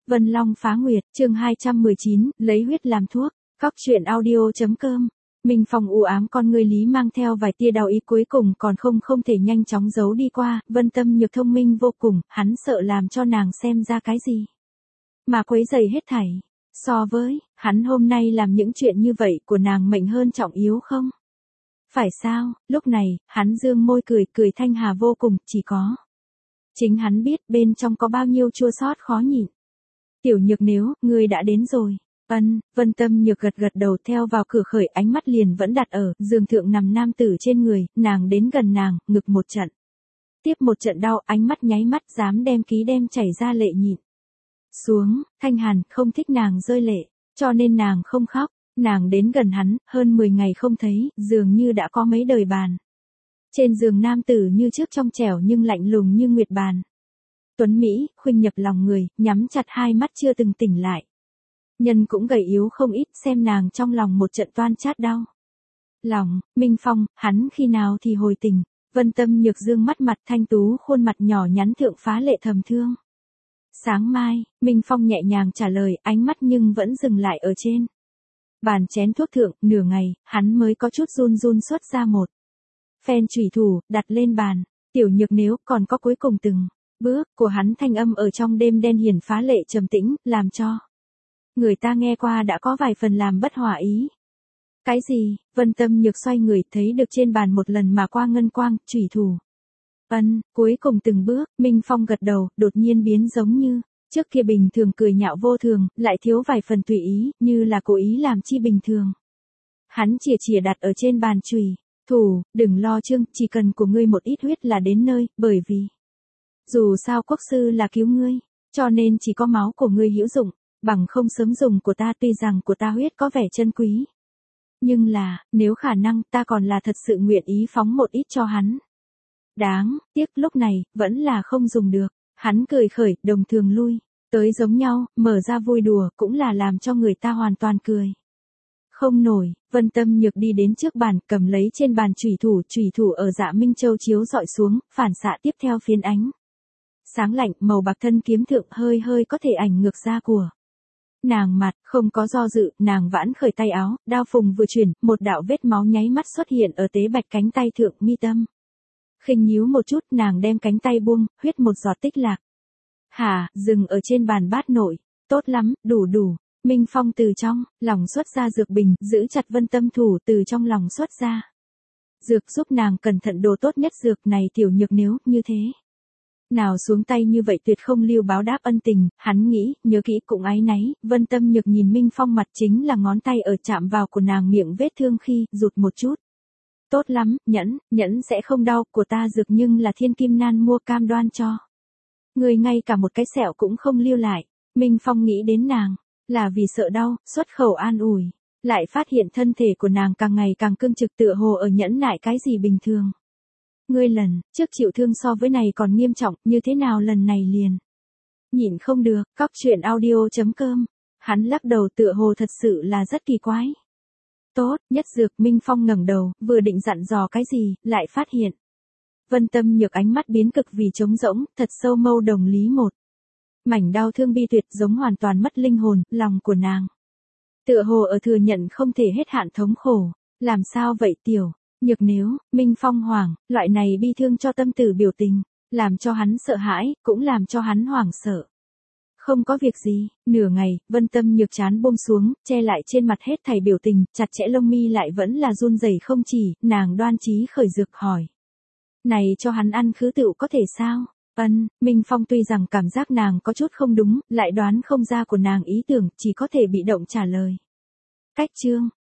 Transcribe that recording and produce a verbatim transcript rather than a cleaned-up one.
Vân Long phá nguyệt, chương hai trăm mười chín, lấy huyết làm thuốc, Cóc truyện audio chấm com. Minh Phong u ám con người lý mang theo vài tia đau ý cuối cùng còn không không thể nhanh chóng giấu đi qua, Vân Tâm Nhược thông minh vô cùng, hắn sợ làm cho nàng xem ra cái gì. Mà quấy rầy hết thảy. So với, hắn hôm nay làm những chuyện như vậy của nàng mệnh hơn trọng yếu không? Phải sao, lúc này, hắn dương môi cười, cười thanh hà vô cùng, chỉ có. Chính hắn biết bên trong có bao nhiêu chua xót khó nhịn. Tiểu Nhược nếu, ngươi đã đến rồi. Ân, Vân Tâm Nhược gật gật đầu theo vào cửa khởi ánh mắt liền vẫn đặt ở giường thượng nằm nam tử trên người, nàng đến gần nàng, ngực một trận. Tiếp một trận đau, ánh mắt nháy mắt dám đem ký đem chảy ra lệ nhịn. Xuống, Thanh Hàn không thích nàng rơi lệ, cho nên nàng không khóc, nàng đến gần hắn, hơn mười ngày không thấy, dường như đã có mấy đời bàn. Trên giường nam tử như trước trong trẻo nhưng lạnh lùng như nguyệt bàn. Tuấn Mỹ, khuynh nhập lòng người, nhắm chặt hai mắt chưa từng tỉnh lại. Nhân cũng gầy yếu không ít, xem nàng trong lòng một trận toan chát đau. Lòng, Minh Phong, hắn khi nào thì hồi tình, Vân Tâm Nhược dương mắt mặt thanh tú khuôn mặt nhỏ nhắn thượng phá lệ thầm thương. Sáng mai, Minh Phong nhẹ nhàng trả lời, ánh mắt nhưng vẫn dừng lại ở trên bàn chén thuốc thượng, nửa ngày, hắn mới có chút run run xuất ra một phen chủy thủ, đặt lên bàn. Tiểu Nhược nếu còn có cuối cùng từng bước của hắn thanh âm ở trong đêm đen hiển phá lệ trầm tĩnh, làm cho người ta nghe qua đã có vài phần làm bất hòa ý. Cái gì? Vân Tâm Nhược xoay người thấy được trên bàn một lần mà qua ngân quang, chủy thủ. Ân, cuối cùng từng bước, Minh Phong gật đầu, đột nhiên biến giống như trước kia bình thường cười nhạo vô thường, lại thiếu vài phần tùy ý, như là cố ý làm chi bình thường. Hắn chìa chìa đặt ở trên bàn chùy thủ, đừng lo Trương, chỉ cần của ngươi một ít huyết là đến nơi, bởi vì dù sao quốc sư là cứu ngươi, cho nên chỉ có máu của ngươi hữu dụng, bằng không sớm dùng của ta, tuy rằng của ta huyết có vẻ chân quý. Nhưng là, nếu khả năng ta còn là thật sự nguyện ý phóng một ít cho hắn. Đáng tiếc lúc này, vẫn là không dùng được. Hắn cười khởi, đồng thường lui tới giống nhau, mở ra vui đùa, cũng là làm cho người ta hoàn toàn cười không nổi. Vân Tâm Nhược đi đến trước bàn, cầm lấy trên bàn chủy thủ, chủy thủ ở Dạ Minh Châu chiếu dọi xuống, phản xạ tiếp theo phiến ánh sáng lạnh, màu bạc thân kiếm thượng hơi hơi có thể ảnh ngược ra của nàng mặt, không có do dự, nàng vãn khởi tay áo, đao phùng vừa chuyển, một đạo vết máu nháy mắt xuất hiện ở tế bạch cánh tay thượng mi tâm. Khinh nhíu một chút, nàng đem cánh tay buông, huyết một giọt tích lạc. Hả, dừng ở trên bàn bát nội, tốt lắm, đủ đủ. Minh Phong từ trong lòng xuất ra dược bình, giữ chặt Vân Tâm thủ, từ trong lòng xuất ra dược, giúp nàng cẩn thận đồ tốt nhất dược này. Tiểu Nhược nếu như thế nào xuống tay như vậy tuyệt không lưu báo đáp ân tình, hắn nghĩ, nhớ kỹ cũng áy náy. Vân Tâm Nhược nhìn Minh Phong mặt, chính là ngón tay ở chạm vào của nàng miệng vết thương khi rụt một chút. Tốt lắm, nhẫn, nhẫn sẽ không đau, của ta dược nhưng là thiên kim nan mua, cam đoan cho người ngay cả một cái sẹo cũng không lưu lại. Minh Phong nghĩ đến nàng là vì sợ đau, xuất khẩu an ủi, lại phát hiện thân thể của nàng càng ngày càng cương trực, tựa hồ ở nhẫn nại cái gì bình thường. Ngươi lần trước chịu thương so với này còn nghiêm trọng, như thế nào lần này liền nhịn không được. Cóc truyện audio chấm com. Hắn lắc đầu, tựa hồ thật sự là rất kỳ quái. Tốt, nhất dược. Minh Phong ngẩng đầu, vừa định dặn dò cái gì, lại phát hiện Vân Tâm Nhược ánh mắt biến cực vì trống rỗng, thật sâu mâu đồng lý một mảnh đau thương bi tuyệt, giống hoàn toàn mất linh hồn. Lòng của nàng tựa hồ ở thừa nhận không thể hết hạn thống khổ. Làm sao vậy Tiểu Nhược nếu? Minh Phong hoảng, loại này bi thương cho tâm tử biểu tình, làm cho hắn sợ hãi, cũng làm cho hắn hoảng sợ. Không có việc gì. Nửa ngày, Vân Tâm Nhược chán buông xuống, che lại trên mặt hết thảy biểu tình, chặt chẽ lông mi lại vẫn là run rẩy không chỉ, nàng đoan trí khởi dược hỏi. Này cho hắn ăn khứ tựu có thể sao? Ân, Minh Phong tuy rằng cảm giác nàng có chút không đúng, lại đoán không ra của nàng ý tưởng, chỉ có thể bị động trả lời. Cách chương